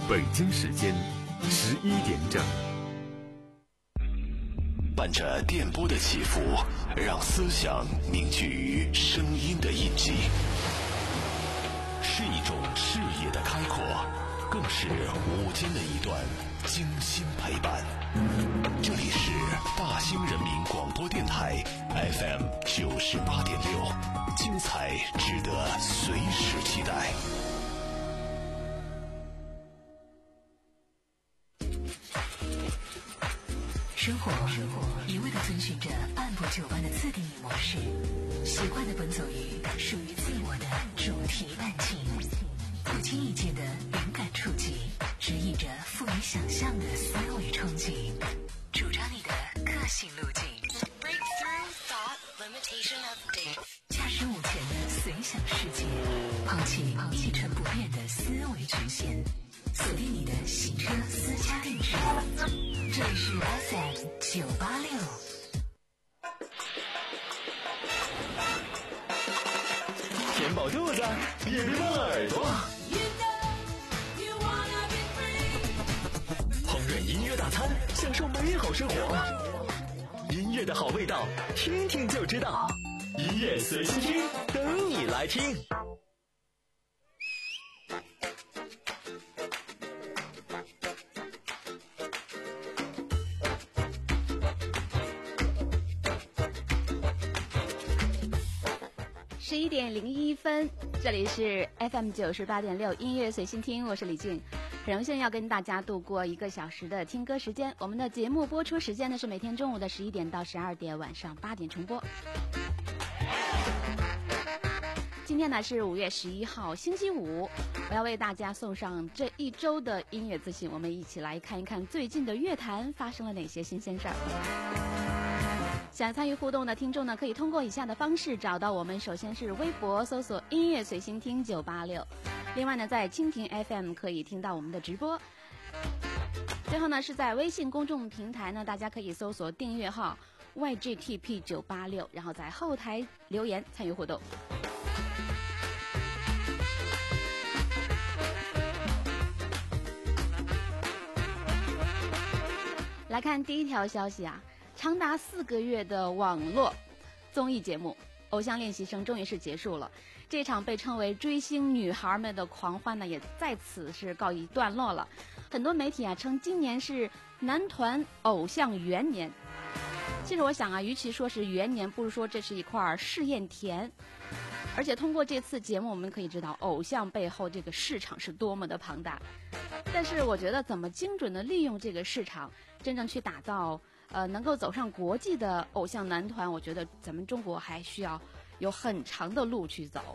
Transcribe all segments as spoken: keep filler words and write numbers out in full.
北京时间十一点整。 伴着电波的起伏，让思想凝聚于声音的印记，是一种视野的开阔，更是午间的一段精心陪伴。这里是大兴人民广播电台 F M 九十八点六，精彩值得随时期待。 生活一味地遵循着按部就班的自定义模式，习惯地奔走于属于自我的主题感情，不经意间的灵感触及，指引着富于想象的思维憧憬，主张你的个性路径。驾驶午前的随想世界，抛弃一成不变的思维局限，锁定你的洗车私家定制。这里是 F M 九八六。 填饱肚子，也别忘了耳朵。烹饪音乐大餐，享受美好生活。音乐的好味道，听听就知道。音乐随心听，等你来听。 十一点零一分，这里是 F M 九十八点六音乐随心听，我是李静，很荣幸要跟大家度过一个小时的听歌时间。我们的节目播出时间呢是每天中午的十一点到十二点，晚上八点重播。今天呢是五月十一号，星期五，我要为大家送上这一周的音乐资讯，我们一起来看一看最近的乐坛发生了哪些新鲜事儿。想参与互动的听众呢，可以通过以下的方式找到我们。首先是微博搜索音乐随心听九八六，另外呢在蜻蜓 F M 可以听到我们的直播。最后呢是在微信公众平台呢，大家可以搜索订阅号 Y G T P 九八六，然后在后台留言参与互动。来看第一条消息啊，长达四个月的网络综艺节目《偶像练习生》终于是结束了。这场被称为追星女孩们的狂欢呢，也在此是告一段落了。很多媒体啊称今年是男团偶像元年。其实我想啊，与其说是元年，不如说这是一块试验田。而且通过这次节目，我们可以知道偶像背后这个市场是多么的庞大。但是我觉得怎么精准的利用这个市场，真正去打造呃能够走上国际的偶像男团，我觉得咱们中国还需要有很长的路去走。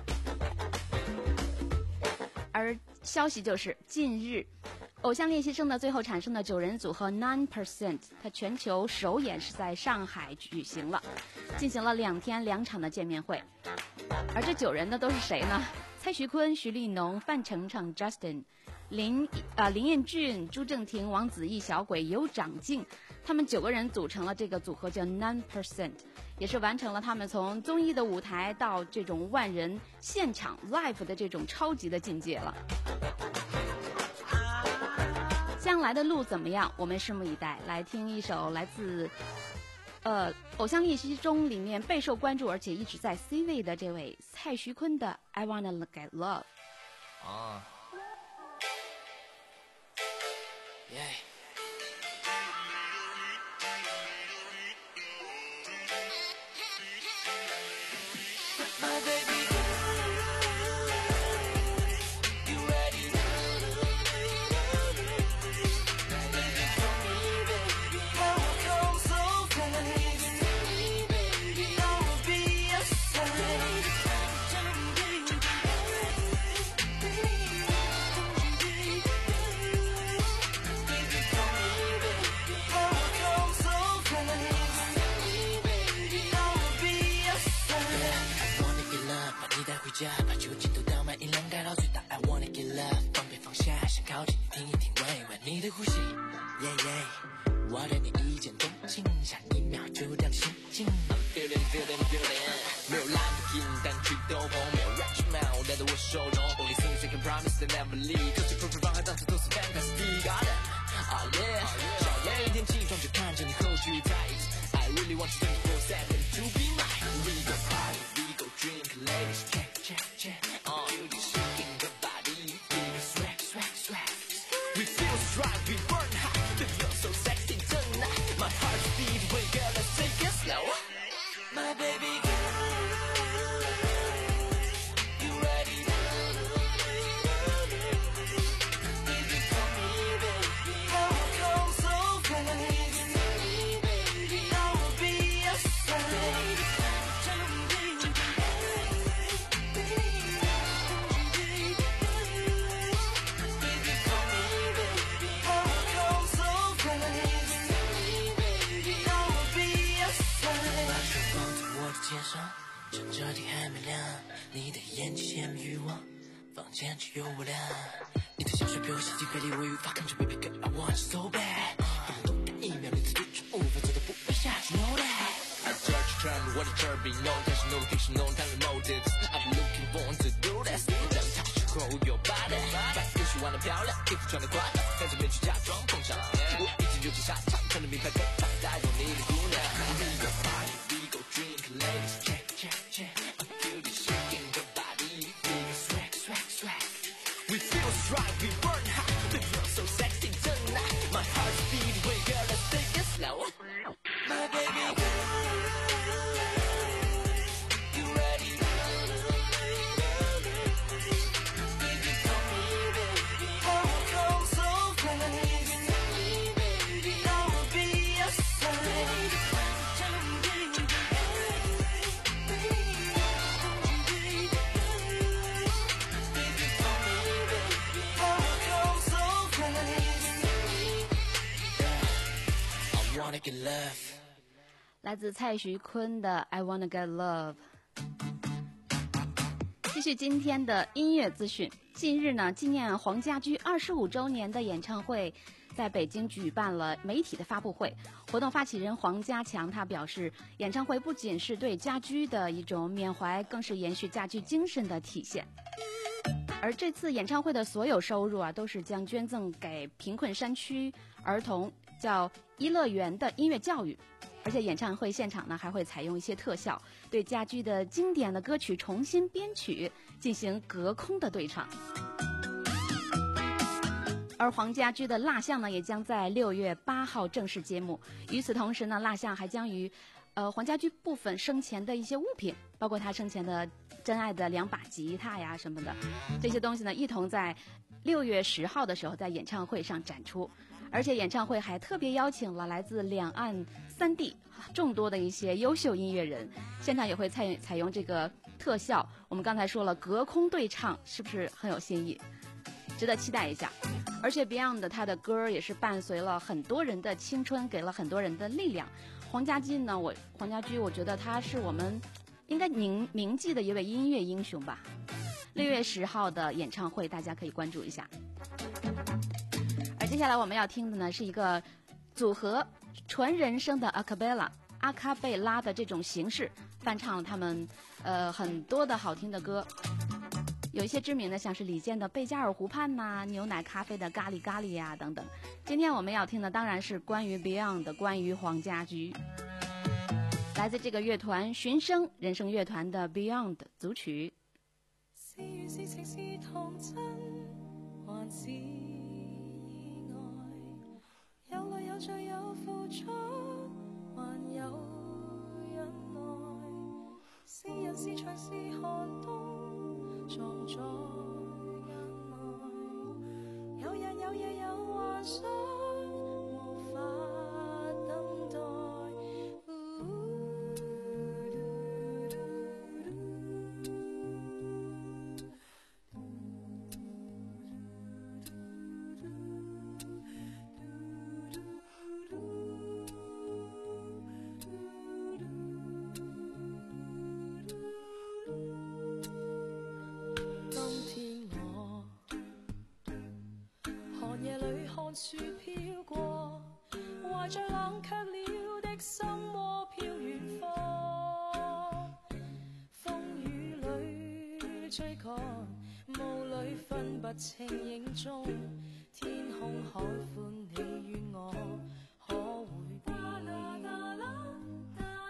而消息就是近日偶像练习生的最后产生的九人组合 nine percent， 它全球首演是在上海举行了，进行了两天两场的见面会。而这九人呢都是谁呢？蔡徐坤、徐立农、范丞丞、Justin、林啊、呃、林彦俊、朱正廷、王子异、小鬼、尤长靖，他们九个人组成了这个组合叫 nine percent， 也是完成了他们从综艺的舞台到这种万人现场 live 的这种超级的境界了。将来的路怎么样，我们拭目以待。来听一首来自呃偶像练习中里面备受关注而且一直在 C 位的这位蔡徐坤的 I Wanna Get Love。 啊耶把酒精都倒满，音量开到最大。I wanna get love， 放别放下，想靠近你听一听，闻一闻你的呼吸。耶耶，我对你一见钟情，下一秒就掉进心境。I'm feeling feeling feeling， 没有蓝的银，但去兜风，没有 Rich Man， 我带着我手中。Only things I can promise they never leave， 就算风吹放海，到处都是 want you twenty-four seven to be mine. We go party, we go drink, ladies check, check, check. Uh, feel you shaking the body, feel the swag, swag, swag. We feel strong, we burn hot, we feel so sexy tonight. My heart beat, when girl, let's take it slow. My baby girl, you ready? Easy for me, baby. How come so fast? I will be your side. Tell me, baby. Easy for me, baby. How come so fast? I will be your side. 把手放在我的肩上，趁着天还没亮，你的眼睛羡慕欲望，房间只有我俩。你的香水比我吸睛魅力，我无法抗拒 ，Baby girl I want you so bad。动不动干一秒，你的对手无法做到不被下去 ，Know that。I search to tell me what the turbine, no tension, no fiction, no time motives. I've been looking forward to do this. Let me touch you, hold your body. 白更喜欢的漂亮，衣服穿的夸张，在这边去假装碰上。我已经就进沙场，穿着名牌跟绑带有你的姑娘。We go party, we go drink, ladies check, check, check. I feel you shaking your body, feel the swag, swag, swag. We feel strong, we burn hot, we feel so sexy tonight. My heart beat, when girl, let's take it slow. My baby girl, you ready? Easy for me, baby. How come so fast? I will be your side. Tell me, baby. Easy for me, baby. How come so fast? I wanna get love. 来自蔡徐坤的 I Wanna Get Love。 继续今天的音乐资讯。近日呢，纪念黄家驹二十五周年的演唱会在北京举办了媒体的发布会。活动发起人黄家强他表示，演唱会不仅是对家驹的一种缅怀，更是延续家驹精神的体现。而这次演唱会的所有收入啊，都是将捐赠给贫困山区儿童，叫一乐园的音乐教育。而且演唱会现场呢，还会采用一些特效，对家驹的经典的歌曲重新编曲，进行隔空的对唱。而黄家驹的蜡像呢，也将在六月八号正式揭幕。与此同时呢，蜡像还将与呃黄家驹部分生前的一些物品，包括他生前的珍爱的两把吉他呀什么的，这些东西呢，一同在六月十号的时候在演唱会上展出。而且演唱会还特别邀请了来自两岸三地众多的一些优秀音乐人，现场也会采采用这个特效。我们刚才说了，隔空对唱是不是很有新意？值得期待一下。而且 Beyond 他的歌也是伴随了很多人的青春，给了很多人的力量。黄家驹呢，我黄家驹，我觉得他是我们应该铭铭记的一位音乐英雄吧。六月十号的演唱会，大家可以关注一下。而接下来我们要听的呢，是一个组合纯人声的阿卡贝拉阿卡贝拉的这种形式，翻唱了他们呃很多的好听的歌。有一些知名的，像是李健的《贝加尔湖畔》呐，牛奶咖啡的《咖喱咖喱》呀等等。今天我们要听的当然是关于 Beyond 的，关于黄家驹，来自这个乐团寻声人声乐团的 Beyond 组曲。 是缘是情是童真还是意外，有泪有罪有付出还有忍耐，是人是牆是寒冬藏在眼內，有日有夜有幻想無法等待。雪飄過，懷着冷卻了的心窩飄遠方，風雨裏追趕，霧裏分不清影蹤，天空海寬，你與我可會變？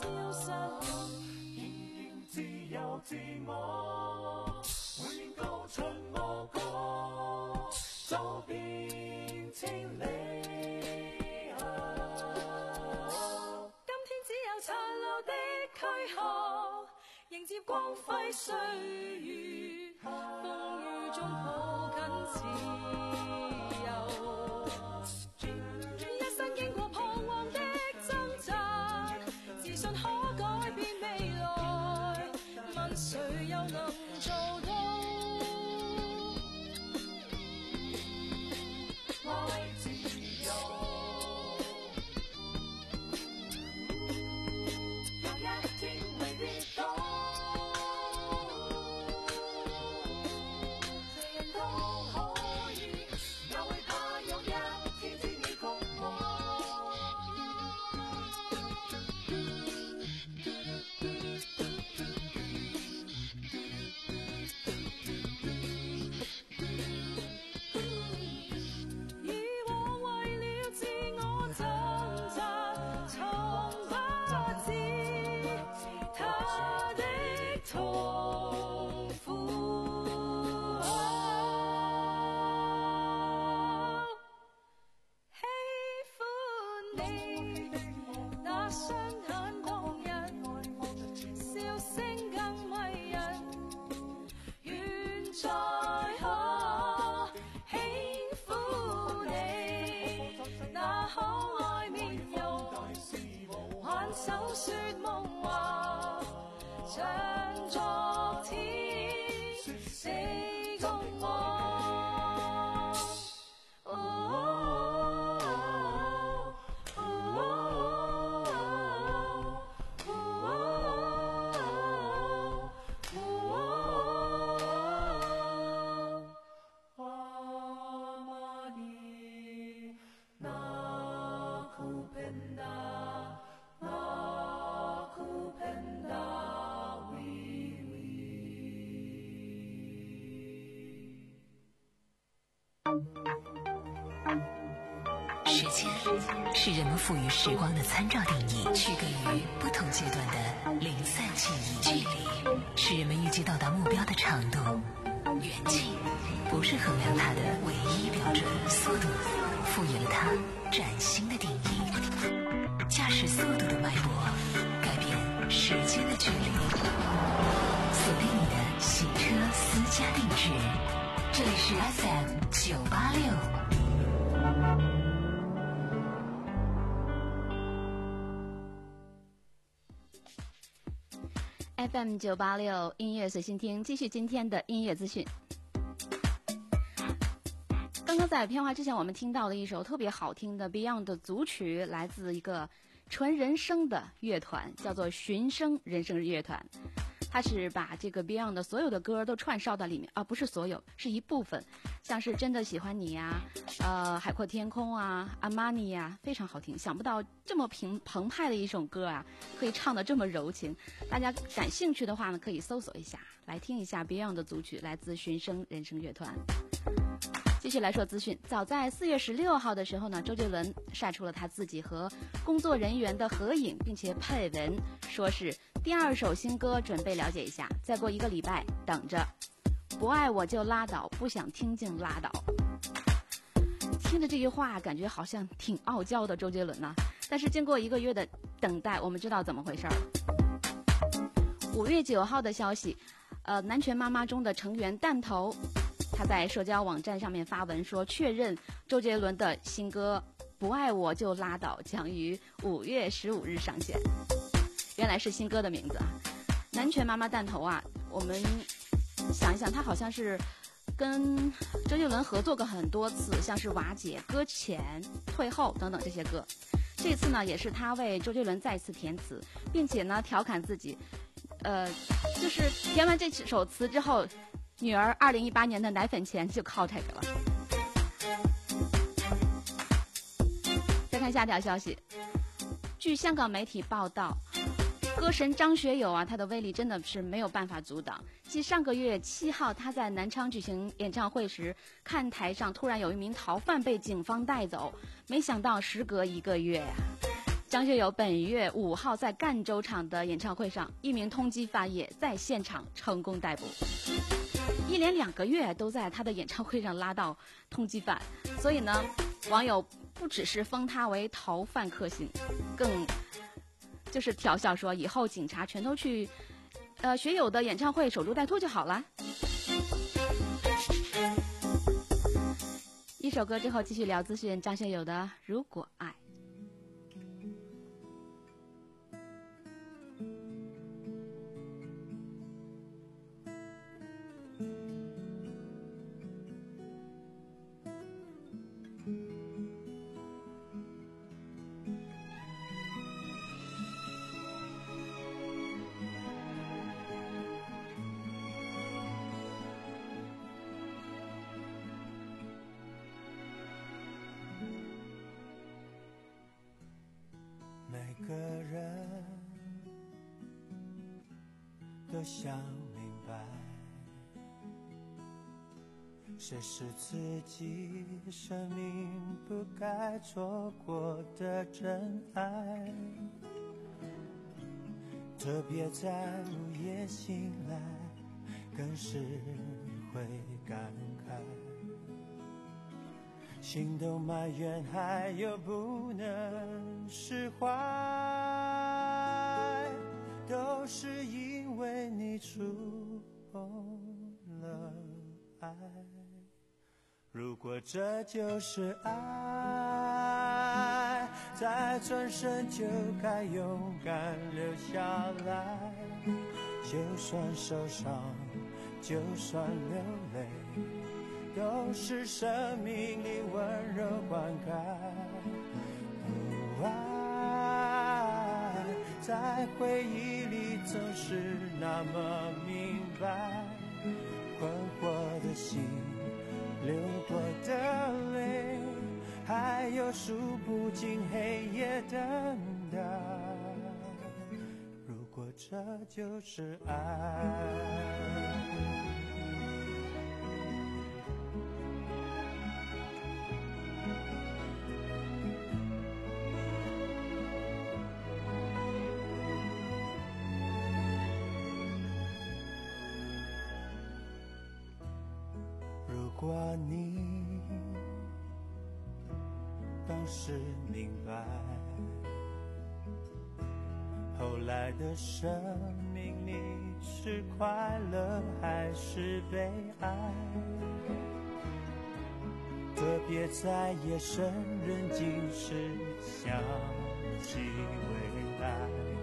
只有失控。 仍然自由自我，永遠高出我歌，走遍千里。 今天只有殘留的軀殼，迎接光輝歲月，風雨中抱緊自由。一生經過彷徨的掙扎，自信可改變未來，問誰又能做到？ 愛自由，有一天會跌倒，誰人都可以，哪會怕有一天知你共我。 以往為了自我掙扎，從不知他的痛苦。喜歡你那雙眼動人，笑聲更迷人，願再可輕撫你那可愛面容，挽手說夢話，像昨天你共我。 Amani nakupenda, nakupenda wewe。 时间是人们赋予时光的参照定义，区隔于不同阶段的零散记忆。距离是人们预计到达目标的长度，远近不是衡量它的唯一标准。速度赋予了它崭新的定义，驾驶速度的脉搏改变时间的距离。锁定你的洗车私家定制，这里是 F M 九八六。 F M 九八六音乐随心听，继续今天的音乐资讯。刚刚在片花之前，我们听到了一首特别好听的 Beyond 的组曲，来自一个纯人声的乐团，叫做寻声人声乐团。它是把这个 Beyond 的所有的歌都串烧到里面啊，不是所有，是一部分，像是真的喜欢你呀、呃，海阔天空啊，阿玛尼呀，非常好听。想不到这么平澎湃的一首歌啊，可以唱得这么柔情。大家感兴趣的话呢，可以搜索一下，来听一下 Beyond 的组曲，来自寻声人声乐团。继续来说资讯，早在四月十六号的时候呢，周杰伦晒出了他自己和工作人员的合影，并且配文说是第二首新歌，准备了解一下，再过一个礼拜等着，不爱我就拉倒，不想听就拉倒。听着这句话，感觉好像挺傲娇的周杰伦呢、啊。但是经过一个月的等待，我们知道怎么回事儿。五月九号的消息，呃，南拳妈妈中的成员弹头，他在社交网站上面发文说，确认周杰伦的新歌《不爱我就拉倒》将于五月十五日上线。原来是新歌的名字啊！南拳妈妈弹头啊，我们想一想，他好像是跟周杰伦合作过很多次，像是《瓦解》《搁浅》《退后》等等这些歌。这次呢，也是他为周杰伦再次填词，并且呢调侃自己，呃，就是填完这首词之后，女儿二零一八年的奶粉钱就靠这个了。再看下条消息，据香港媒体报道，歌神张学友啊，他的威力真的是没有办法阻挡。继上个月七号他在南昌举行演唱会时，看台上突然有一名逃犯被警方带走，没想到时隔一个月呀、啊， 张学友本月五号在赣州场的演唱会上，一名通缉犯也在现场成功逮捕。一连两个月都在他的演唱会上拉到通缉犯，所以呢，网友不只是封他为逃犯克星，更就是调笑说以后警察全都去呃学友的演唱会守株待兔就好了。一首歌之后继续聊资讯，张学友的《如果爱》。 每个人都想明白，谁是自己生命不该错过的真爱，特别在午夜醒来，更是会感慨，心动埋怨还有不能释怀，都是因为你触碰了爱。如果这就是爱，再转身就该勇敢留下来，就算受伤，就算流泪，都是生命里温柔灌溉。哦，爱在回忆里总是那么明白，困惑的心，流过的泪，还有数不尽黑夜等待。如果这就是爱，如果你当时明白，后来的生命里是快乐还是悲哀，特别在夜深人静时想起未来，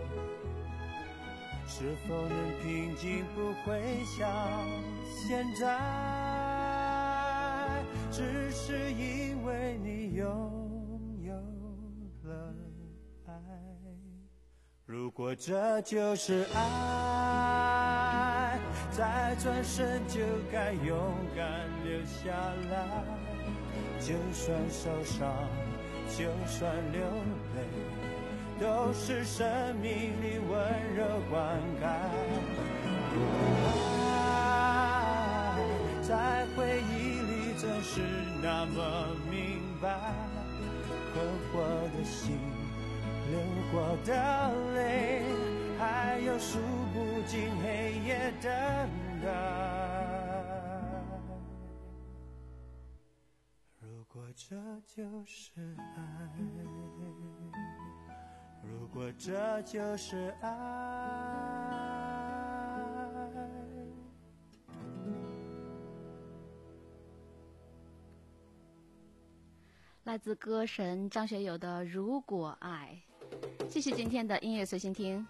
是否能平静不会像现在，只是因为你拥有了爱。如果这就是爱，再转身就该勇敢留下来，就算受伤，就算流泪，都是生命里温柔灌溉。爱在回忆里总是那么明白，困惑的心，流过的泪，还有数不尽黑夜等待。如果这就是爱，如果这就是爱。 来自歌神张学友的《如果爱》。继续今天的音乐随心听，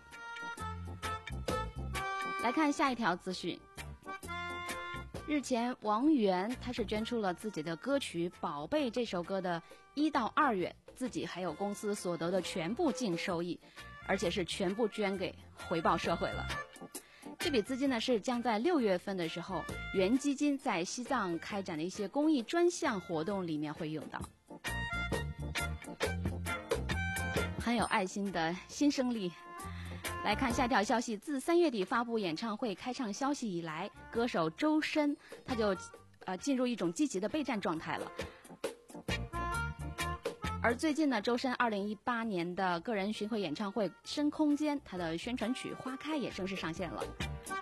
来看下一条资讯。日前，王源他是捐出了自己的歌曲《宝贝》这首歌的一到二月，自己还有公司所得的全部净收益，而且是全部捐给回报社会了。这笔资金呢是将在六月份的时候，原基金在西藏开展的一些公益专项活动里面会用到。很有爱心的新生力。来看下一条消息，自三月底发布演唱会开唱消息以来，歌手周深他就呃进入一种积极的备战状态了。 而最近呢，周深二零一八年的个人巡回演唱会《深空间》，他的宣传曲《花开》也正式上线了。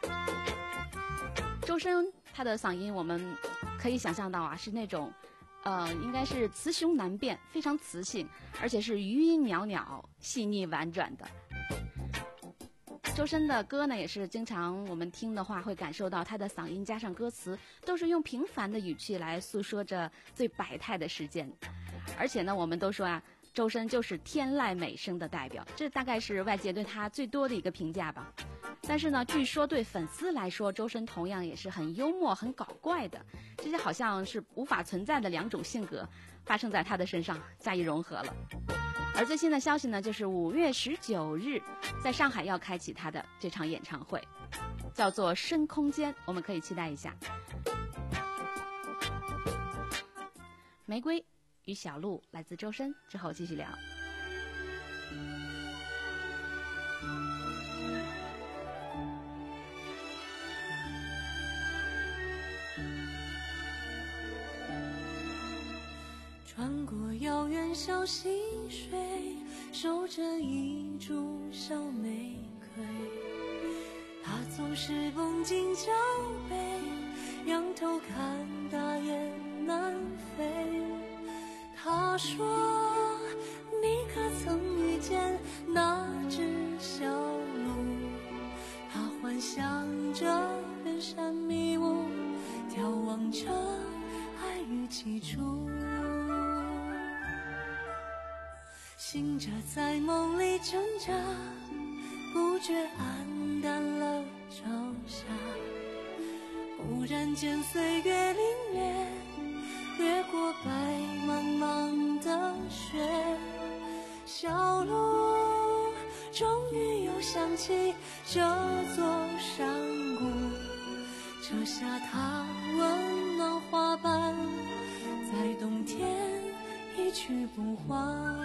周深他的嗓音，我们可以想象到啊，是那种，呃，应该是雌雄难辨，非常磁性，而且是余音袅袅、细腻婉转的。周深的歌呢，也是经常我们听的话，会感受到他的嗓音加上歌词，都是用平凡的语气来诉说着最百态的事件。而且呢，我们都说啊，周深就是天籁美声的代表，这大概是外界对他最多的一个评价吧。但是呢，据说对粉丝来说，周深同样也是很幽默、很搞怪的，这些好像是无法存在的两种性格，发生在他的身上加以融合了。而最新的消息呢，就是五月十九日，在上海要开启他的这场演唱会，叫做《深空间》，我们可以期待一下。玫瑰与小鹿来自周深，之后继续聊。 穿过遥远小溪水，守着一株小玫瑰，它总是绷紧脚背，仰头看大雁南飞。他说你可曾遇见那只小鹿，它幻想着远山迷雾，眺望着爱与起初，醒着在梦里挣扎，不觉黯淡了朝霞。忽然间岁月凛冽，掠过白茫茫的雪，小路终于又想起这座山谷，扯下它温暖花瓣，在冬天一去不还。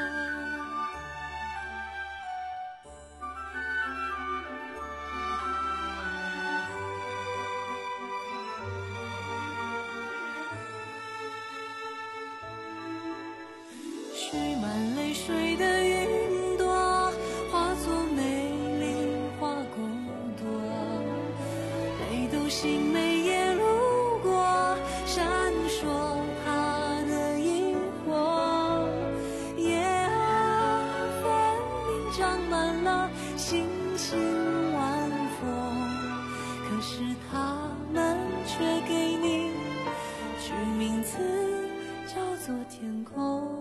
蓄满泪水的云朵，化作美丽花骨朵，北斗星每夜路过，闪烁它的萤火。夜啊，分明长满了星星晚风，可是它们却给你取名字叫做天空。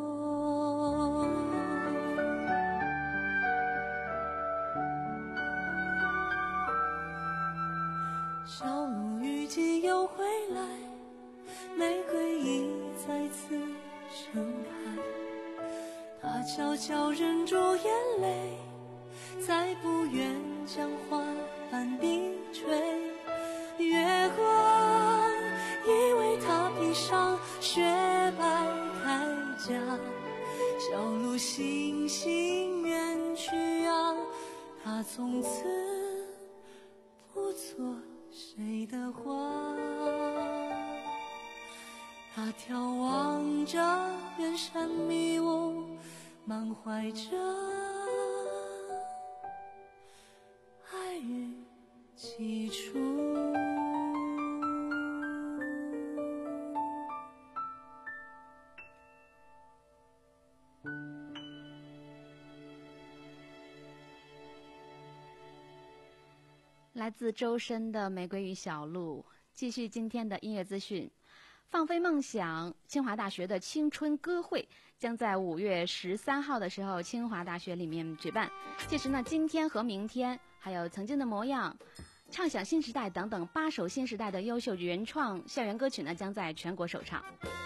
小鹿预计又回来，玫瑰已再次盛开，它悄悄忍住眼泪，再不愿将花瓣低垂。月光以为它披上雪白铠甲，小鹿悻悻远去啊，它从此不做谁的花。他眺望着远山迷雾，满怀着爱与起初。 来自周深的《玫瑰与小鹿》，继续今天的音乐资讯。放飞梦想，清华大学的青春歌会将在五月十三号的时候，清华大学里面举办。届时呢，今天和明天，还有曾经的模样、畅想新时代等等八首新时代的优秀原创校园歌曲呢，将在全国首唱。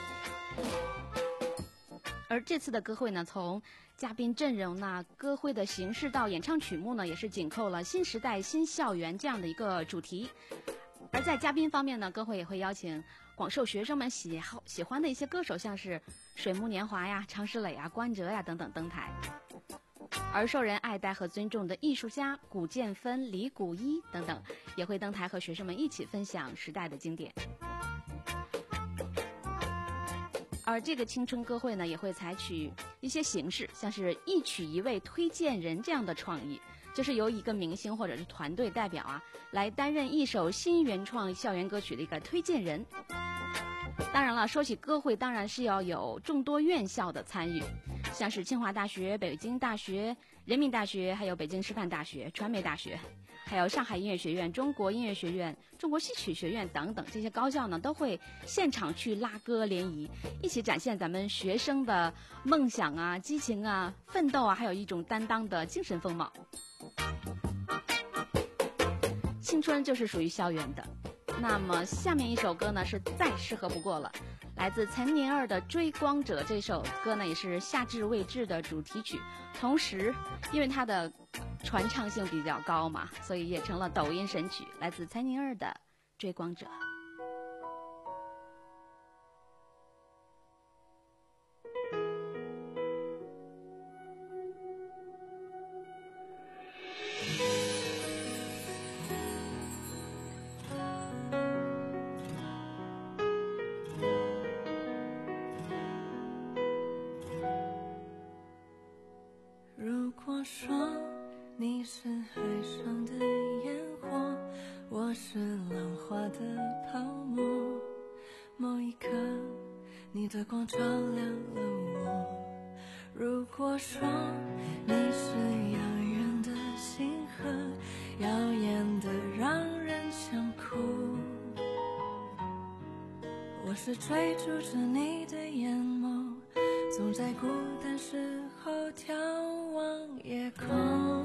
而这次的歌会呢，从嘉宾阵容呢、歌会的形式到演唱曲目呢，也是紧扣了新时代新校园这样的一个主题。而在嘉宾方面呢，歌会也会邀请广受学生们喜好喜欢的一些歌手，像是水木年华呀、常石磊呀、关喆呀等等登台。而受人爱戴和尊重的艺术家古建芬、李谷一等等，也会登台和学生们一起分享时代的经典。 而这个青春歌会呢，也会采取一些形式，像是一曲一位推荐人这样的创意，就是由一个明星或者是团队代表啊，来担任一首新原创校园歌曲的一个推荐人。当然了，说起歌会，当然是要有众多院校的参与，像是清华大学、北京大学、人民大学，还有北京师范大学、传媒大学，还有上海音乐学院、中国音乐学院、中国戏曲学院等等，这些高校呢都会现场去拉歌联谊，一起展现咱们学生的梦想啊、激情啊、奋斗啊，还有一种担当的精神风貌。青春就是属于校园的。那么下面一首歌呢是再适合不过了，来自岑宁儿的《追光者》。这首歌呢也是夏至未至的主题曲，同时因为它的传唱性比较高嘛，所以也成了抖音神曲，来自岑宁儿的《追光者》。 如果说你是海上的烟火，我是浪花的泡沫，某一刻你的光照亮了我。如果说你是遥远的星河，耀眼的让人想哭，我是追逐着你的眼眸，总在孤单时候眺望夜空。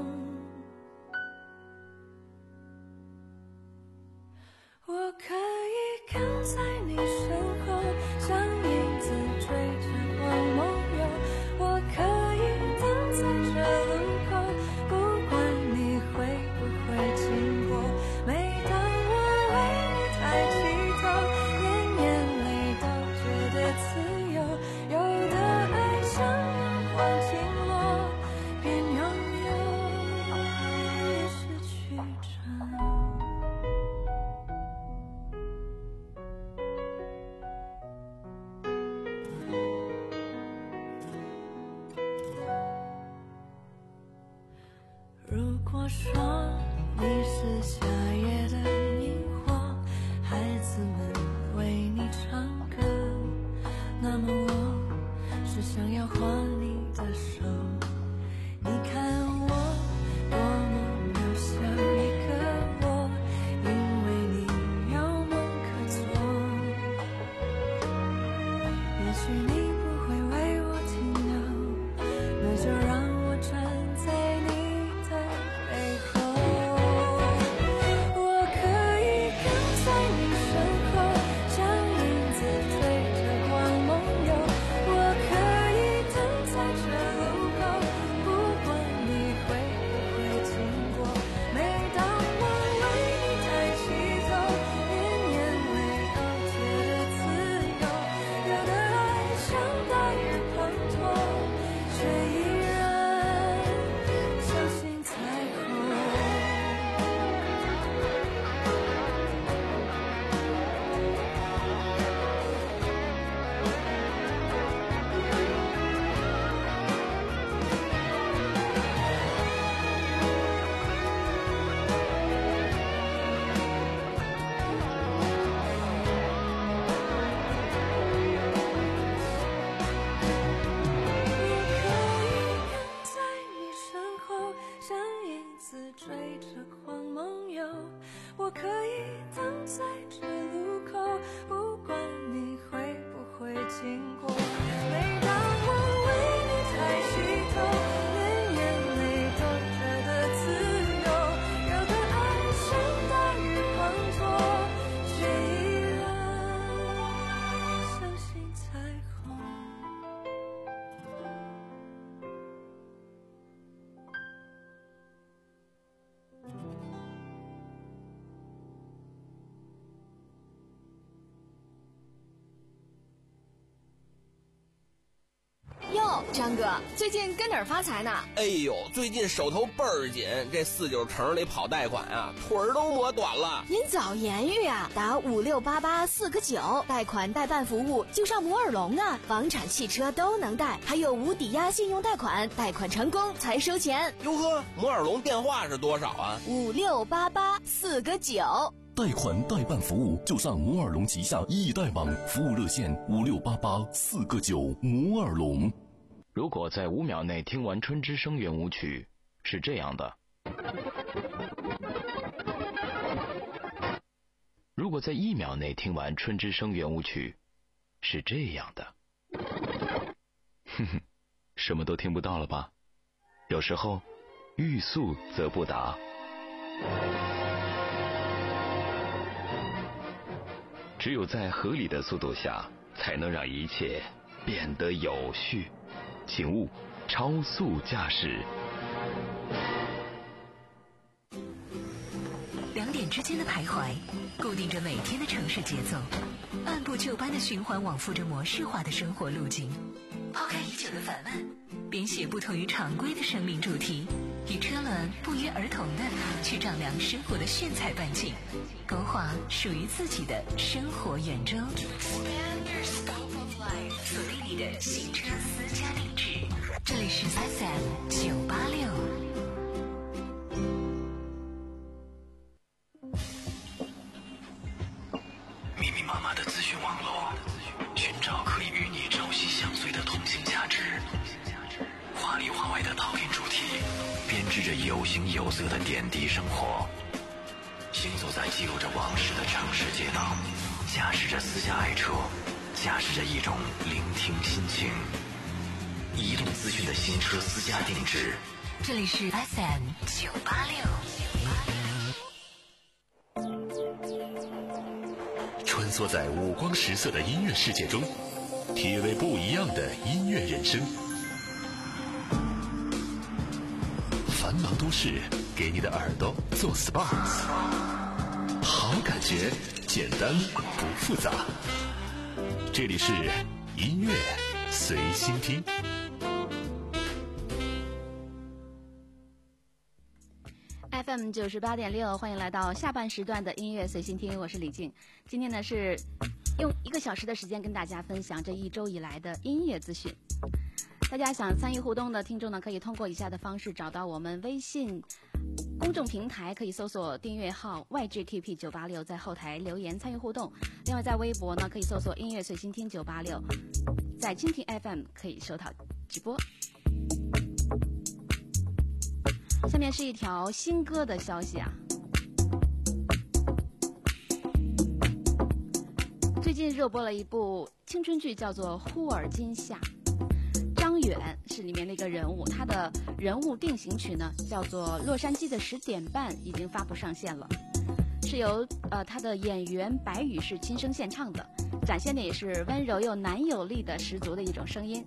我可以跟在你身后，像影子追着光梦游。我可以等在这路口，不管你会不会经过。每当我为你抬起头，连眼泪都觉得自由。有的爱像阳光倾落，边拥有边失去着。如果说你是夏夜的萤火，孩子们为你唱歌，那么我是想要握你的手。你看我多么渺小一个我，因为你有梦可做。也许你不会为我停留，那就让我站在你的背后。我可以跟在你身后，像影子追着光梦游。我可以等在这路口，不管你会不会经过。每当我为你抬起头，连眼泪都觉得自由。有的爱像大雨滂沱，却依然相信彩虹。我可以跟在你身后，像影子追着光梦游。我可以等在这路口，不管你会不会经过。每当我为你抬起头，连眼泪都觉得自由。有的爱像大雨滂沱，却依然相信彩虹。 张哥，最近跟哪儿发财呢？ 哎呦，最近手头倍儿紧，这四九城里跑贷款啊，腿儿都磨短了。 您早言语啊，打五六八八四个九，贷款代办服务就上摩尔龙啊，房产、汽车都能贷，还有无抵押信用贷款，贷款成功才收钱。 哟呵，摩尔龙电话是多少啊？ 五六八八四个九。 贷款代办服务就上摩尔龙旗下易贷网，服务热线五六八八四个九。摩尔龙。 如果在五秒内听完春之声圆舞曲，是这样的；如果在一秒内听完春之声圆舞曲，是这样的。哼哼，什么都听不到了吧？有时候，欲速则不达。只有在合理的速度下，才能让一切变得有序。请勿超速驾驶。 两点之间的徘徊，固定着每天的城市节奏，按部就班的循环往复着模式化的生活路径。抛开已久的烦闷，编写不同于常规的生命主题，与车轮不约而同的去丈量生活的炫彩半径，勾画属于自己的生活圆周。锁定你的行车私家定制，这里是 F M 九八六。 密密麻麻的资讯网络，寻找可以与你朝夕相随的同性价值。华里华外的讨论主题，编织着有形有色的点滴生活。行走在记录着往事的城市街道，驾驶着私家爱车，驾驶着一种聆听心情。移动资讯的新车私家定制， 这里是 F M 九八六。 穿梭在五光十色的音乐世界中，体味不一样的音乐人生。繁忙都市给你的耳朵做 S P A， 好感觉，简单不复杂。这里是音乐随心听。 F M 九十八点六，欢迎来到下半时段的音乐随心听，我是李静。今天呢是用一个小时的时间跟大家分享这一周以来的音乐资讯。大家想参与互动的听众呢，可以通过以下的方式找到我们微信公众平台，可以搜索订阅号 Y G Q P 九八六，在后台留言参与互动。另外在微博呢，可以搜索音乐随心听九八六，在蜻蜓 F M 可以收到直播。下面是一条新歌的消息啊，最近热播了一部青春剧，叫做《忽而今夏》。张远是里面的一个人物，他的人物定型曲呢叫做《洛杉矶的十点半》，已经发布上线了，是由呃他的演员白宇是亲声献唱的，展现的也是温柔又男友力的十足的一种声音。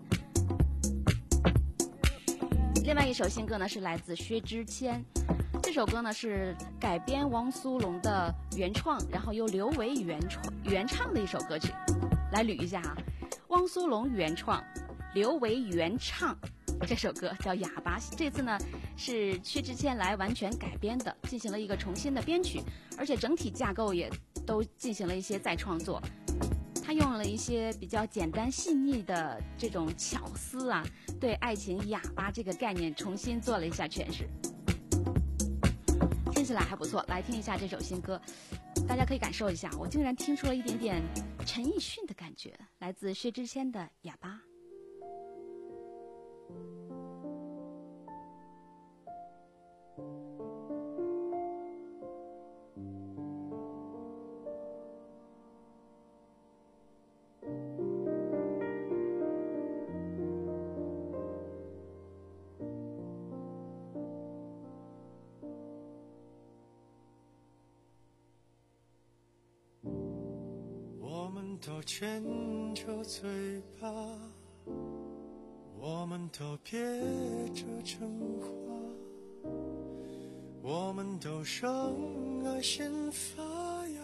另外一首新歌呢是来自薛之谦，这首歌呢是改编汪苏泷的原创，然后由刘维原创原唱的一首歌曲。来捋一下哈，汪苏泷原创，刘维原唱，这首歌叫《哑巴》。这次呢是薛之谦来完全改编的，进行了一个重新的编曲，而且整体架构也都进行了一些再创作。他用了一些比较简单细腻的这种巧思啊，对爱情哑巴这个概念重新做了一下诠释，听起来还不错。来听一下这首新歌，大家可以感受一下，我竟然听出了一点点陈奕迅的感觉，来自薛之谦的《哑巴》。 都牵着嘴巴，我们都憋着真话，我们都让爱先发芽。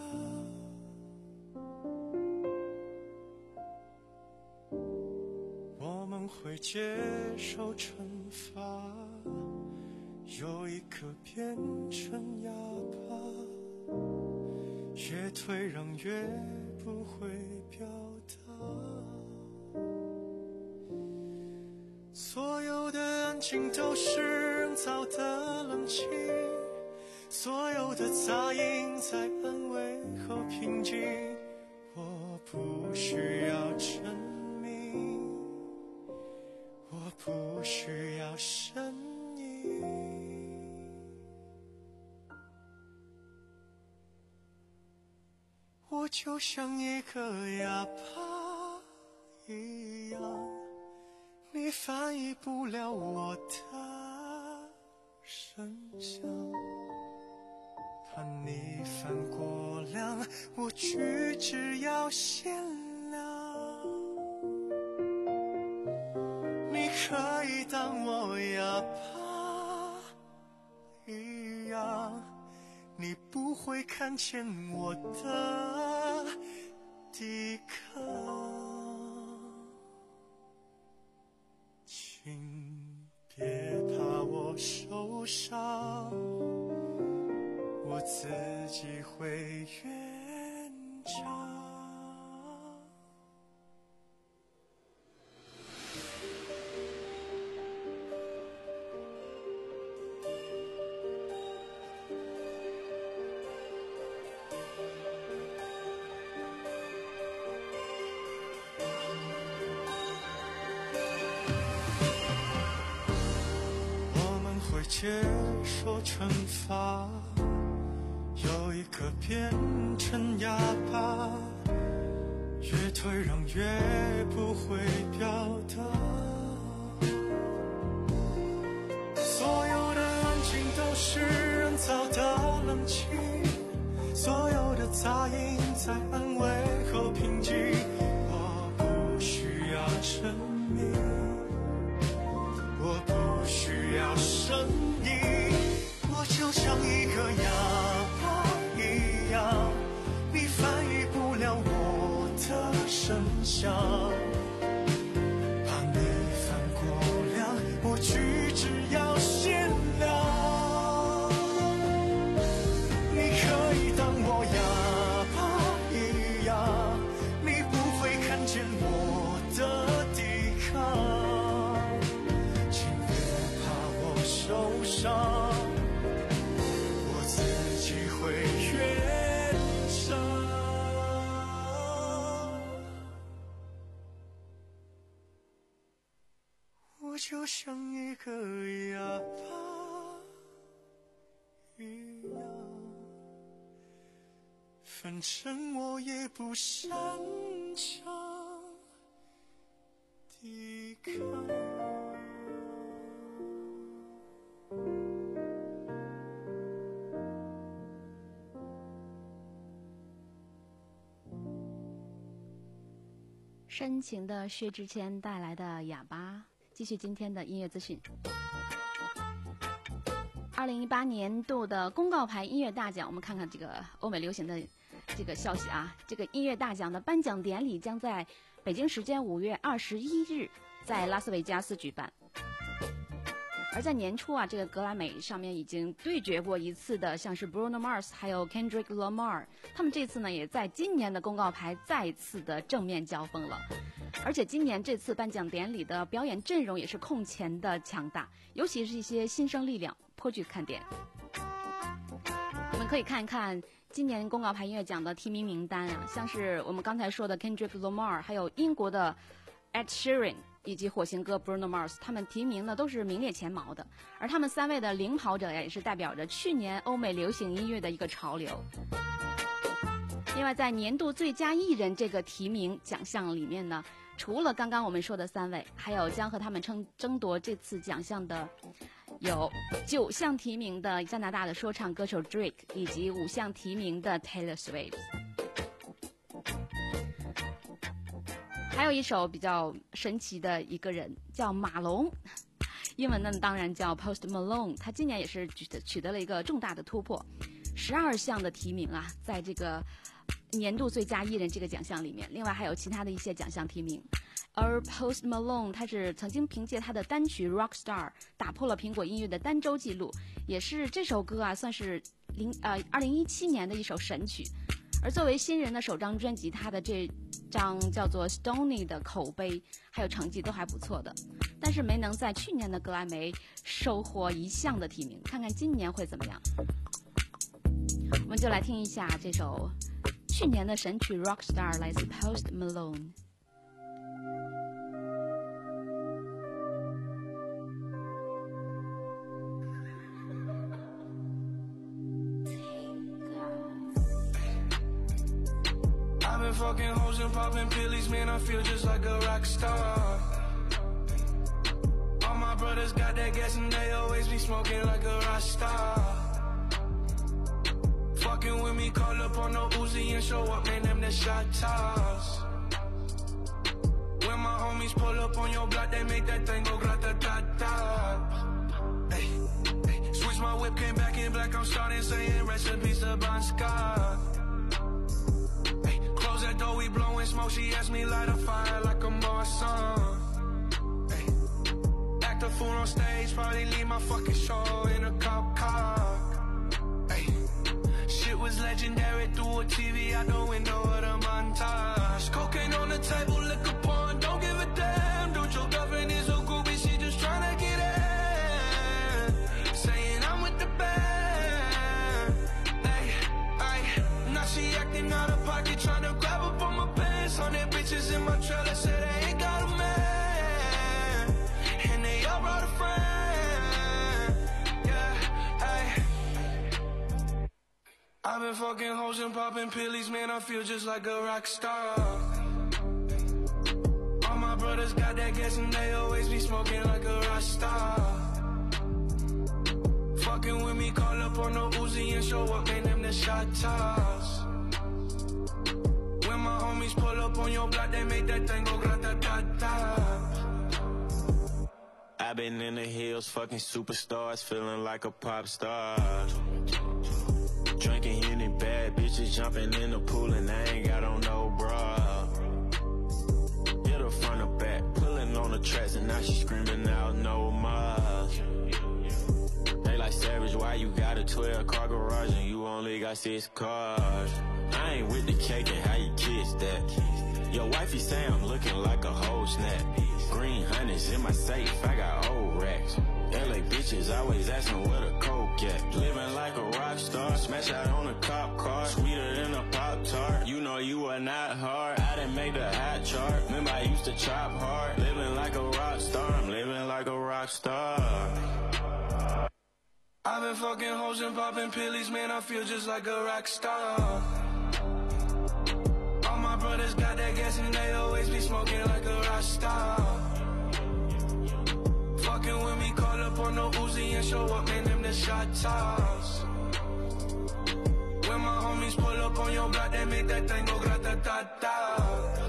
我们会接受惩罚，有一颗变成哑巴，越退让越不会表达。所有的安静都是人造的冷清，所有的杂音在安慰后平静。我不需要证明，我不需要声音，我就像一个哑巴一样，你翻译不了我的声响，怕你犯过量，我举止要限量。你可以当我哑巴一样，你不会看见我的抵抗。请别怕我受伤，我自己会圆场。接受惩罚，有一颗变成哑巴，越退让越不会表达。所有的安静都是人造的冷清，所有的杂音在安慰后平静。我不需要证明，我不需要声音，我就像一个哑巴一样，你翻译不了我的声响，怕你犯过量，我举止要限量。你可以当我哑巴一样，你不会看见我的抵抗。受伤，我自己会圆场。我就像一个哑巴一样，反正我也不擅长抵抗。 深情的薛之谦带来的《哑巴》，继续今天的音乐资讯。二零一八年度的公告牌音乐大奖，我们看看这个欧美流行的这个消息啊。这个音乐大奖的颁奖典礼将在北京时间五月二十一日在拉斯维加斯举办。而在年初啊，这个格莱美上面已经对决过一次的，像是 Bruno Mars 还有 Kendrick Lamar， 他们这次呢也在今年的公告牌再次的正面交锋了。而且今年这次颁奖典礼的表演阵容也是空前的强大，尤其是一些新生力量颇具看点。我们可以看一看今年公告牌音乐奖的提名名单啊，像是我们刚才说的 Kendrick Lamar， 还有英国的 Ed Sheeran 以及火星哥 Bruno Mars， 他们提名呢都是名列前茅的，而他们三位的领跑者呀，也是代表着去年欧美流行音乐的一个潮流。另外，在年度最佳艺人这个提名奖项里面呢，除了刚刚我们说的三位，还有将和他们争争夺这次奖项的有九项提名的加拿大的说唱歌手 Drake， 以及五项提名的 Taylor Swift。还有一首比较神奇的一个人叫马龙，英文呢当然叫 Post Malone， 他今年也是取得取得了一个重大的突破，十二项的提名啊，在这个年度最佳艺人这个奖项里面，另外还有其他的一些奖项提名。 而 Post Malone 他是曾经凭借他的单曲 Rockstar 打破了苹果音乐的单周记录，也是这首歌啊算是零呃二零一七年的一首神曲。而作为新人的首张专辑，他的这张叫做 Stony 的口碑还有成绩都还不错的，但是没能在去年的格莱美收获一项的提名，看看今年会怎么样。我们就来听一下这首去年的神曲 Rockstar 来自 Post Malone。 I've been fucking hoes and popping pillies, man, I feel just like a rock star. All my brothers got that gas and they always be smoking like a rock star. Fucking with me, call up on no Uzi and show up, man, them the shot toss. When my homies pull up on your block, they make that thing go grata-ta-ta. Hey, hey, switch my whip, came back in black, I'm starting saying recipes to Bon Scott. Close that door, we blowing smoke. She asked me light a fire like a Marsan. Hey, act a fool on stage, probably leave my fucking show in a cop car. Hey, shit was legendary through a T V out the window of the montage. Cocaine on the table, liquor porn, don't give a damn. Don't your girlfriend is a groupie, she just tryna get in. Saying I'm with the band. Hey, hey, now she acting out of pocket, tryna grab up on my pants. Hundred bitches in my trailer, say they ain't got a man, and they all brought a friend. Yeah, hey. I've been fucking hoes and popping pillies, man, I feel just like a rock star. All my brothers got that gas and they always be smoking like a rock star. Fucking with me, call up on no Uzi and show up, man, them the shot toss. When my homies pull up on your block, they make that thing go grata-ta-ta. I've been in the hills, fucking superstars, feeling like a pop star. Drinking Henny, bad bitches jumping in the pool and I ain't got on no bra. Hit her front or back, pulling on the tracks and now she screaming out no more. They like Savage, why you got a twelve car garage and you only got six cars? I ain't with the cake and how you kiss that. Your wifey say I'm looking like a whole snap. Green hundreds in my safe, I got old racks. L A bitches always asking where the coke at. Living like a rock star, smash out on a cop car. Sweeter than a Pop-Tart, you know you are not hard. I didn't make the hot chart, remember I used to chop hard. Living like a rock star, I'm living like a rock star. I've been fucking hoes and popping pillies, man, I feel just like a rock star. All my brothers got that gas and they always be smoking like a rock star. Fucking with me, call up on no Uzi and show up, man, them the shot toss. When my homies pull up on your block, they make that thing go grata-ta-ta.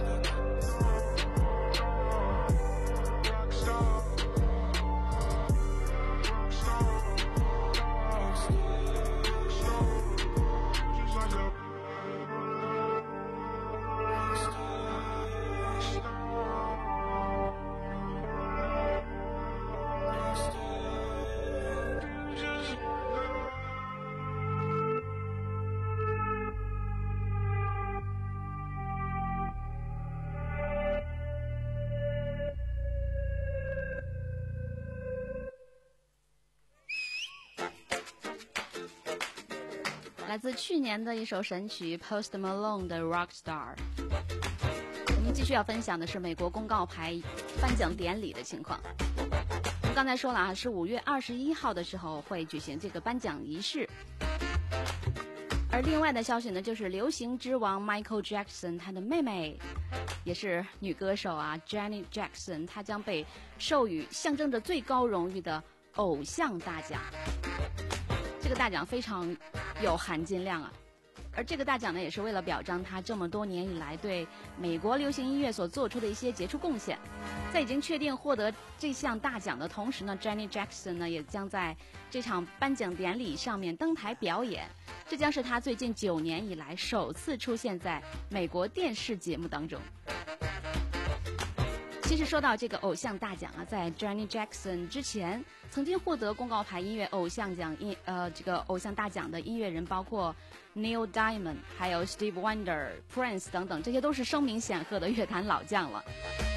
来自去年的一首神曲 Post Malone 的 Rockstar。 我们继续要分享的是美国公告牌颁奖典礼的情况。我们刚才说了啊，是五月二十一号的时候会举行这个颁奖仪式。而另外的消息呢，就是流行之王 Michael Jackson 他的妹妹也是女歌手啊 Janet Jackson， 她将被授予象征着最高荣誉的偶像大奖。这个大奖非常有含金量啊，而这个大奖呢，也是为了表彰他这么多年以来对美国流行音乐所做出的一些杰出贡献。在已经确定获得这项大奖的同时呢 ，Janet Jackson 呢也将在这场颁奖典礼上面登台表演，这将是他最近九年以来首次出现在美国电视节目当中。 其实说到这个偶像大奖啊，在 Janet Jackson 之前，曾经获得公告牌音乐偶像奖音呃这个偶像大奖的音乐人包括 Neil Diamond， 还有 Steve Wonder、Prince 等等，这些都是声名显赫的乐坛老将了。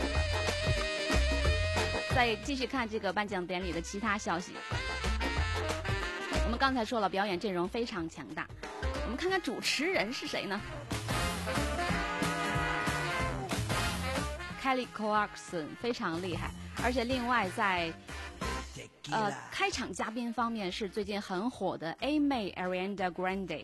再继续看这个颁奖典礼的其他消息。我们刚才说了，表演阵容非常强大。我们看看主持人是谁呢？Kelly Clarkson 非常厉害，而且另外在呃开场嘉宾方面是最近很火的 A 妹 Ariana Grande。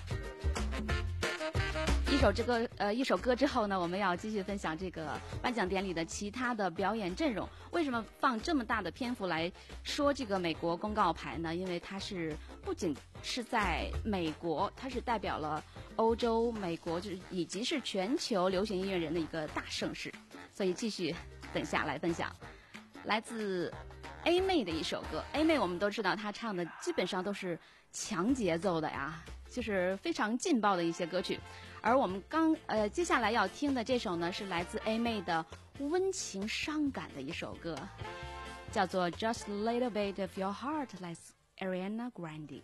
一首这个呃一首歌之后呢，我们要继续分享这个颁奖典礼的其他的表演阵容。为什么放这么大的篇幅来说这个美国公告牌呢？因为它是不仅是在美国，它是代表了欧洲、美国，就是以及是全球流行音乐人的一个大盛事。所以继续等下来分享来自 A 妹的一首歌。 A 妹我们都知道她唱的基本上都是强节奏的呀，就是非常劲爆的一些歌曲。而我们刚呃接下来要听的这首呢，是来自 A 妹的温情伤感的一首歌，叫做 Just a Little Bit of Your Heart， 来自 Ariana Grande。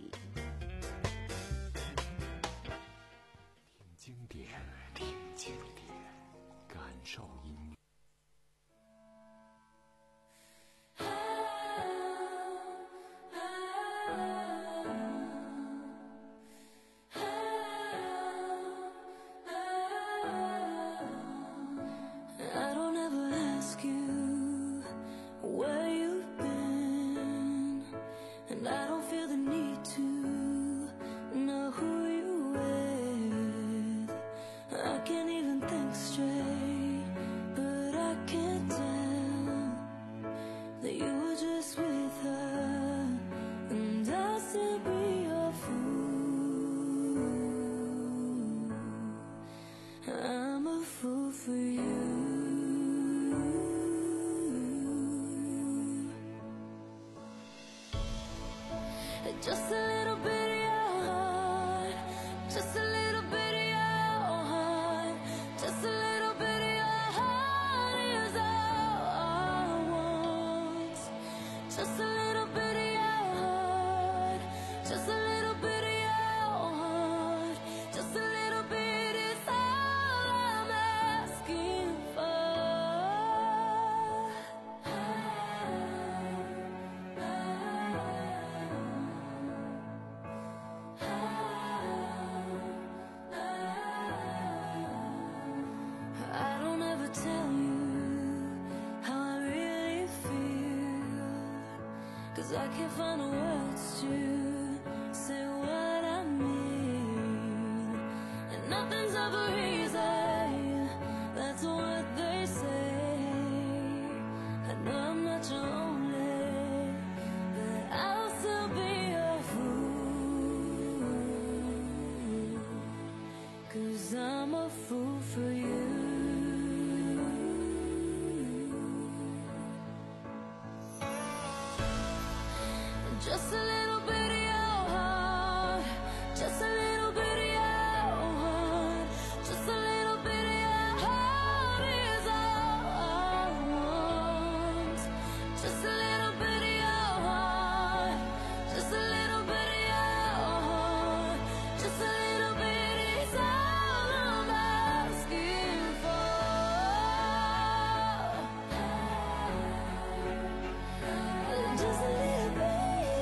听经典，听经典，感受音乐。 Just a little bit of your heart, just a little bit of your heart, just a little bit of your heart is all I want. Just a little bit of your heart, just a little bit of your heart, just a little bit is all I'm asking for. I can't find the words to say what I mean, and nothing's ever easy, that's what they say. I know I'm not your only, but I'll still be a fool, 'cause I'm a fool for you. Just a little bit of your heart, just a little bit of your heart, just a little bit of your heart is all I want. Just a little bit of your heart, just a little bit of your heart, just a little bit is all I'm asking for. Just a little bit.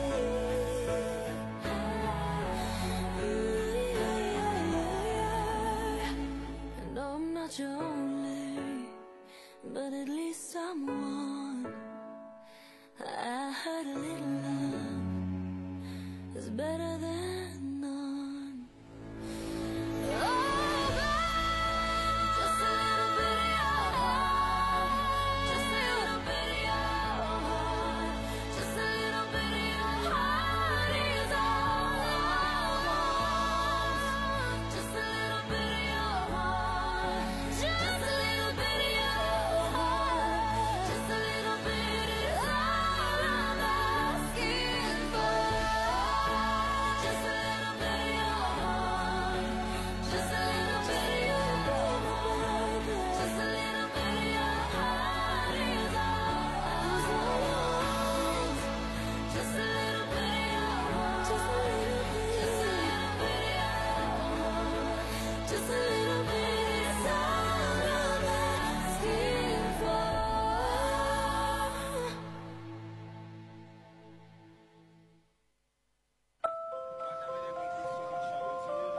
Your only, but at least I'm one. I heard a little love is better than none. Oh God, just a little bit of your heart, just a little bit of your heart, just a little bit of your heart is all I want. Just a little bit of your heart. Just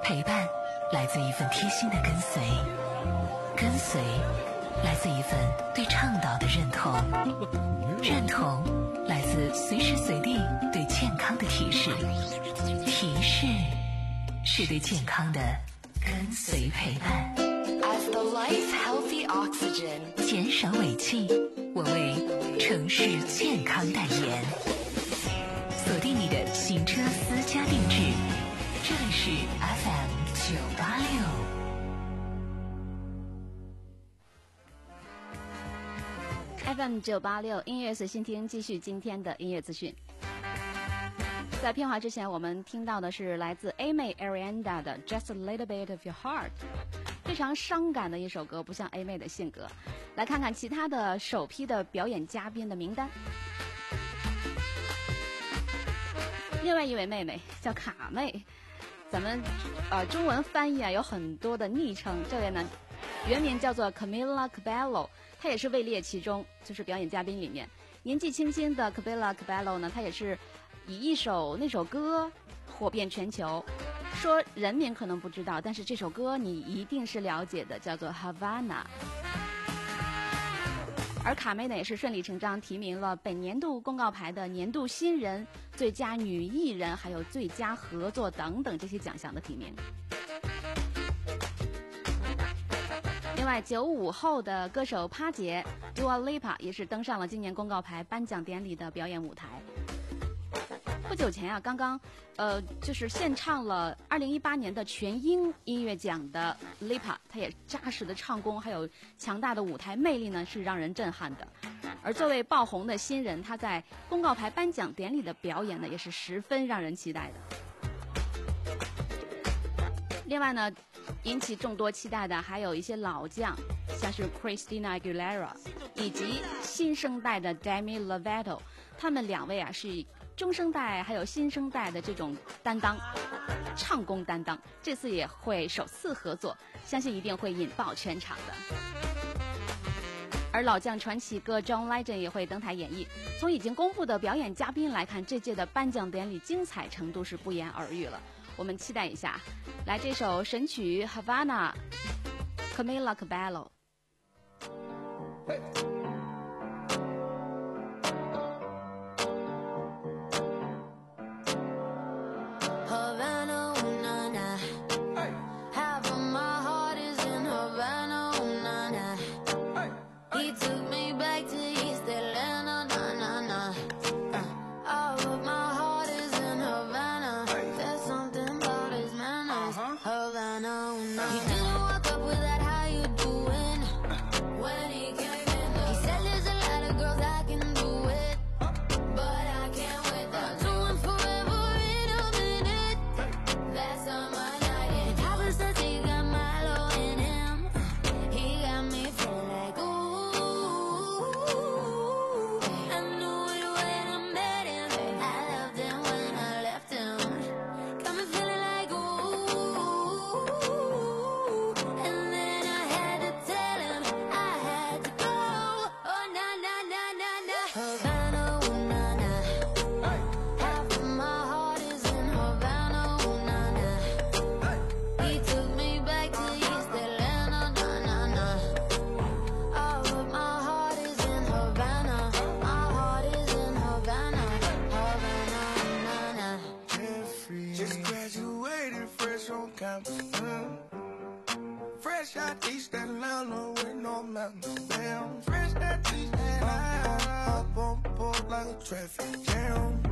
陪伴来自一份贴心的跟随，跟随来自一份对倡导的认同，认同来自随时随地对健康的提示，提示是对健康的跟随陪伴。 As the life healthy oxygen， 减少尾气，我为城市健康代言。锁定你的行车私家定制，这里是 F M 九八六。 F M 九八六音乐随心听，继续今天的音乐资讯。在片花之前，我们听到的是来自 A 妹 Ariana 的 Just a Little Bit of Your Heart， 非常伤感的一首歌，不像 A 妹的性格。来看看其他的首批的表演嘉宾的名单。另外一位妹妹叫卡妹，咱们呃中文翻译啊有很多的昵称，这位呢原名叫做 Camila Cabello， 她也是位列其中，就是表演嘉宾里面年纪轻轻的 Camila Cabello 呢，她也是以一首那首歌火遍全球。说人名可能不知道，但是这首歌你一定是了解的，叫做 Havana。而卡妹呢也是顺理成章提名了本年度公告牌的年度新人、最佳女艺人还有最佳合作等等这些奖项的提名。另外九五后的歌手帕姐 Dua Lipa 也是登上了今年公告牌颁奖典礼的表演舞台。不久前啊，刚刚呃就是献唱了二零一八年的全英音乐奖的 Lipa， 她也扎实的唱功还有强大的舞台魅力呢，是让人震撼的。而作为爆红的新人，她在公告牌颁奖典礼的表演呢，也是十分让人期待的。另外呢，引起众多期待的还有一些老将，像是 Christina Aguilera 以及新生代的 Demi Lovato， 他们两位啊是中生代还有新生代的这种担当，唱功担当，这次也会首次合作，相信一定会引爆全场的。而老将传奇哥 John Legend 也会登台演绎。从已经公布的表演嘉宾来看，这届的颁奖典礼精彩程度是不言而喻了。我们期待一下，来这首神曲 Havana Camila Cabello。 Fresh out East Atlanta with no mountains down. Fresh out East Atlanta, up on board like a traffic jam.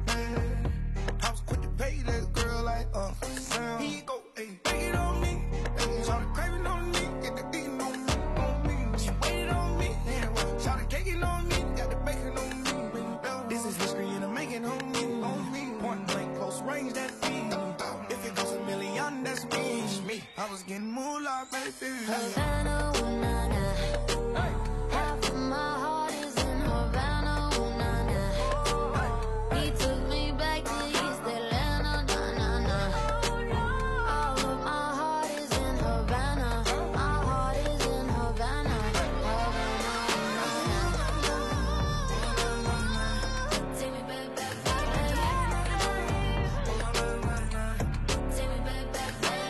Man, I was quick to pay that girl like Uncle Sam. Here you go, ayy, take it on me. Ayy, started craving on me, get the eating on me, on me. She waited on me, yeah, well, started caking on me, got the bacon on me. This is history and I'm making on me, on me. Point blank, close range, that beat. If it goes a million, that's me. me. I was getting moolah, baby. Havana, ooh, nah, nah. Hey. Half of my heart is in Havana, ooh, nah, nah. He took me back to East Atlanta, nah, nah, nah. All of my heart is in Havana. My heart is in Havana. Havana, ooh, nah, nah. Take me back, back, back, back. Take me back, back, back.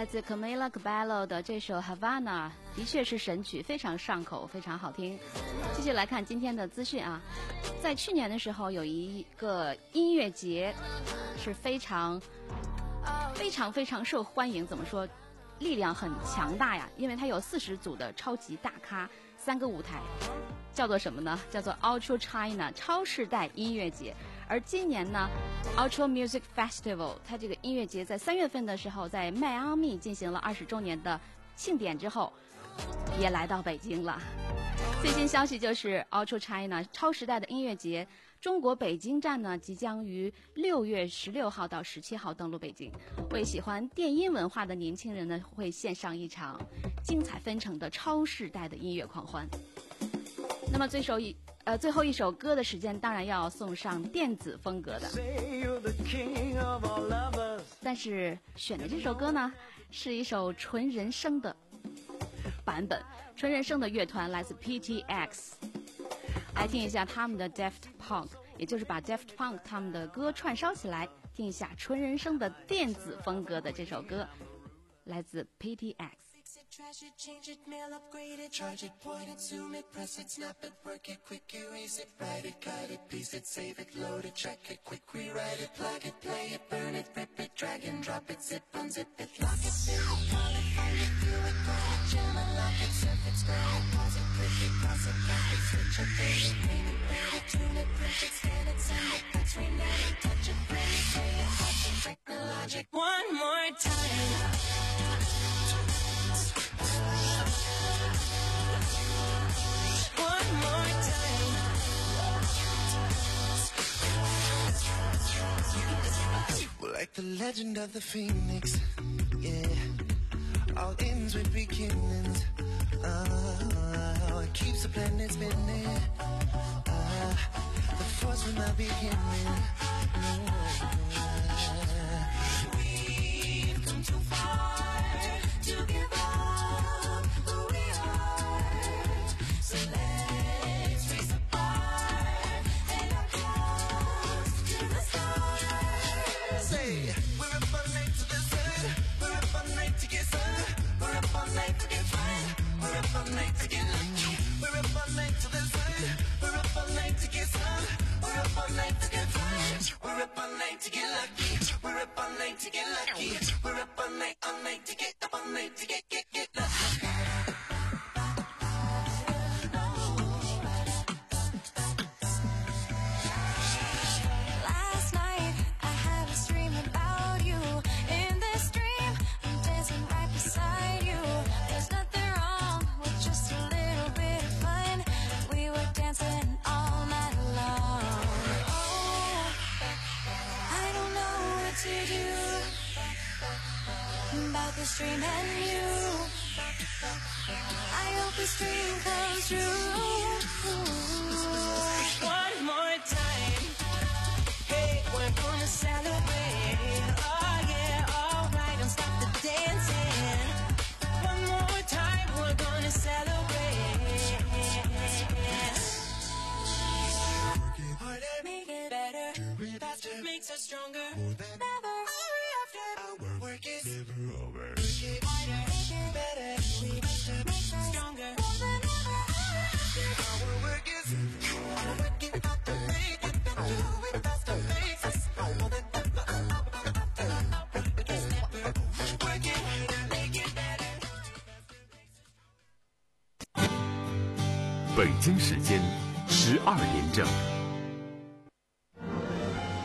自 Camila Cabello 的这首 Havana 的确是神曲，非常上口，非常好听。继续来看今天的资讯啊，在去年的时候有一个音乐节是非常非常非常受欢迎，怎么说，力量很强大呀，因为它有四十组的超级大咖，三个舞台，叫做什么呢？叫做 Ultra China 超世代音乐节。而今年呢 Ultra Music Festival 它这个音乐节在三月份的时候在迈阿密进行了二十周年的庆典之后，也来到北京了。最新消息就是 Ultra China 超时代的音乐节中国北京站呢即将于六月十六号到十七号登陆北京，为喜欢电音文化的年轻人呢会献上一场精彩纷呈的超世代的音乐狂欢。那么最首一呃，最后一首歌的时间当然要送上电子风格的，但是选的这首歌呢是一首纯人声的版本，纯人声的乐团来自 P T X， 来听一下他们的 Daft Punk， 也就是把 Daft Punk 他们的歌串烧起来，听一下纯人声的电子风格的这首歌，来自 P T X。Trash it, change it, mail, upgrade it, charge it, point it, zoom it, press it, snap it, work it, quick erase it, write it, cut it, paste it, save it, load it, check it, quick rewrite it, plug it, play it, burn it, rip it, drag and drop it, zip, unzip it, lock it, fill it, call it, find it, do it, call it, jam it, lock it, surf it, scroll it, pause it, click it, cross it, back it, switch it, pay it, name it, rate it, tune it, print it, scan it, send it, fax, rename it, touch it, print it, pay it, touch it, technologic. One more time. Like the legend of the phoenix, yeah. All ends with beginnings. Uh, it keeps the planet spinning. Uh, the force from the beginning. Uh, we've come too far to give up who we are. So let's raise the bar and our close to the stars. Say, we're up all night to the sun. We're up all night to get sun. We're up all night to get fun. We're up all night to get lucky. We're up all night to the sun. We're up all night to get sun. We're up all night to get fun. We're up all night to get lucky. We're up all night to get lucky. We're up all night, all night to get up all night to get, get, get lucky. This dream and you, I hope this dream comes true. One more time, hey, we're gonna celebrate. Oh yeah, alright, don't stop the dancing. One more time, we're gonna celebrate. Work it harder, make it better, do it faster, makes us stronger. Never hurry after our work is never over. Beijing 北京时间十二点整。